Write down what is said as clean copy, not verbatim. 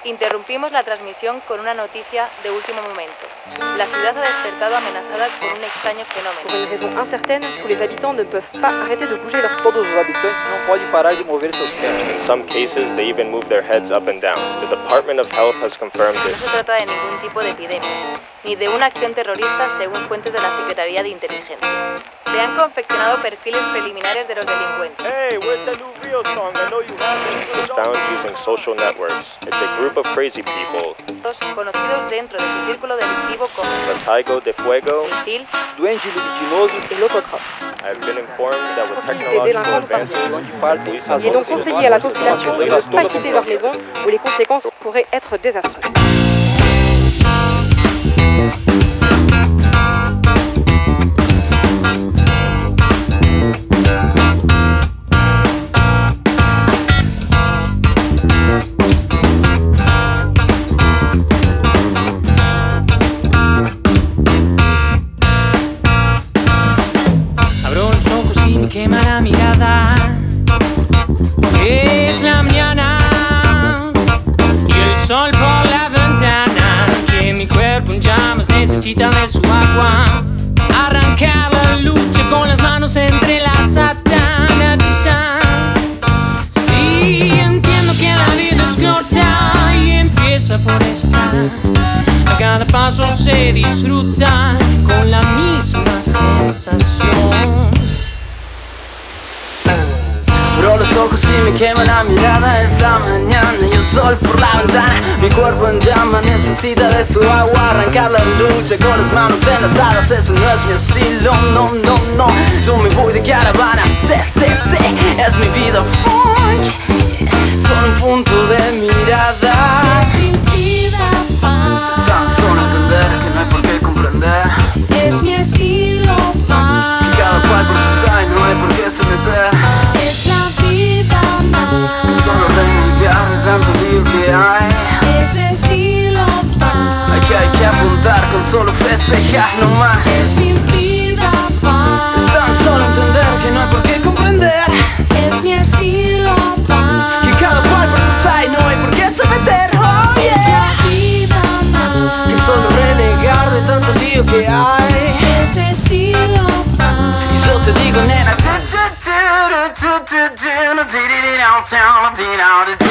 Interrumpimos la transmisión con una noticia de último momento. La ciudad ha despertado amenazada con un extraño fenómeno. Por une raison incertaine, tous les habitants ne peuvent pas arrêter de bouger leurs Todos os habitantes não podem parar de mover seus pés. In some cases, they even move their heads up and down. The Department of Health has confirmed No it. se trata de ningún tipo de epidemia, ni de una acción terrorista según fuentes de la Secretaría de Inteligencia. Se han confeccionado perfiles preliminares de los delincuentes. Hey, where's the new real song? I know you have It was found using social networks. It's a group of crazy people. Conocidos dentro de su círculo delictivo como Taigo de Fuego. Misil, Duende Luminoso et l'autocross. I've been informed that with Des technological délinquants par advances, de parte police as have Il est donc also conseillé à la been population de Toda ne pas a quitter leur maison où les conséquences pourraient être désastreuses. Abro los ojos y me quema la mirada. Es la mañana y el sol por la ventana. Que mi cuerpo en llamas necesita de su agua. Arrancar la lucha con las manos entrelazadas. Sí, entiendo que la vida es corta y empieza por esta. A cada paso se disfruta con la misma sensación. Abro los ojos y me quema la mirada. Es la mañana y el sol por la ventana. Mi cuerpo en llama necesita de su agua. Arrancar la lucha con las manos enlazadas. Eso no es mi estilo, no, no, no. Yo me voy de caravana, sé, es mi vida funk. Solo un punto de mirada. Es mi vida Es tan solo entender que no hay por qué comprender. es mi estilo Que cada cual por su side, no hay por qué se meter. es la vida Que solo renegar de tanto lío que hay. es estilo Hay que apuntar con solo festejar nomás. es mi vida Es tan solo entender que no hay por qué comprender. es mi estilo Que cada cual por su side, no hay por qué se meter. Oh yeah. Que solo renegar de tanto lío que hay. es estilo Y yo te digo nena,